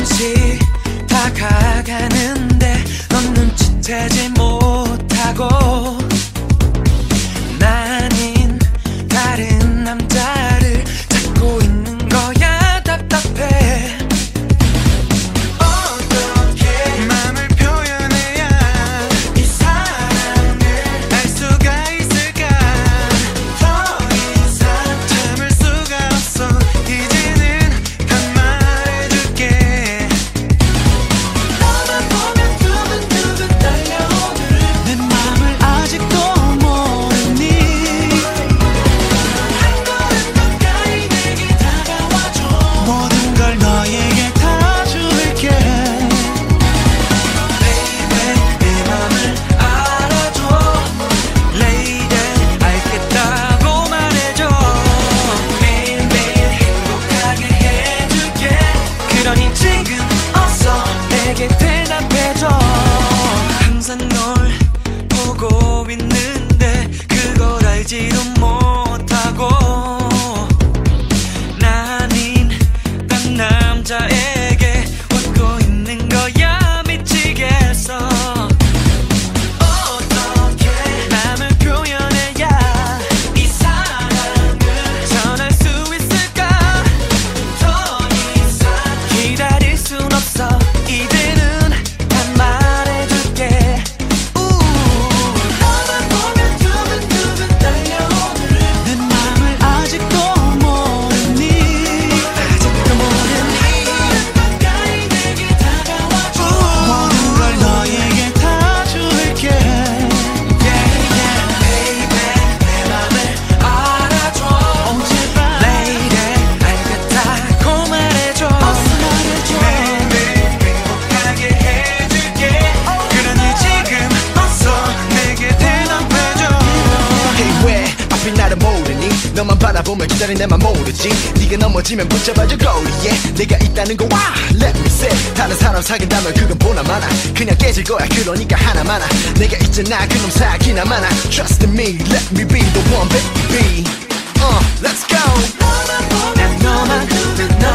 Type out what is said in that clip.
조금씩 다가가는데 넌 눈치채지 못하고 나는 다른 남자를 찾고 있는 거야. 답답해. 어떻게 맘을 표현해야 이 사랑을 알 수가 있을까. 더 이상 참을 수가 없어. 이제는 난 말해줄게. 너만 보면 두근두근 떨려오는 내 맘을 아직도 모르니. 한 걸음 가까이 내게 다가와줘. 모든 걸 너에게 다 줄게. Baby 내 맘을 알아줘. Lady 알겠다고 말해줘. 매일매일 행복하게 해줄게. 그러니 지금 어서 내게 대답해줘. 항상 널 보고 있는데 그걸 알지도 못하고 나는 딴 남자에게 웃고 있는 거야. 미치겠어. 어떻게 맘을 표현해야 이 사랑을 전할 수 있을까. 더 이상 기다릴 순 없어. 이제는 난 말해줄게. 너만 보면 두근두근 떨려오는 내 맘을 아직도 모르니. 아직도 모르니. 가까이 내게 다가와줘. 모든 걸 너에게 다 줄게. Baby 내 맘을 알아줘. 제발 Lady 알겠다고 말해줘. 매일매일 행복하게 해줄게. 그러니 지금 어서 내게 대답해줘. Hey 왜 앞이 나를 모르니. 너만 바라보며 기다린 내맘 모르지. 네가 넘어지면 붙잡아줘 거리에 내가 있다는 거 와. Let me say 다른 사람 사귄다면 그건 보나마나 그냥 깨질 거야. 그러니까 하나마나 내가 있잖아. 그놈 사기나 마나. Trust in me let me be the one baby. Let's go. 난 너만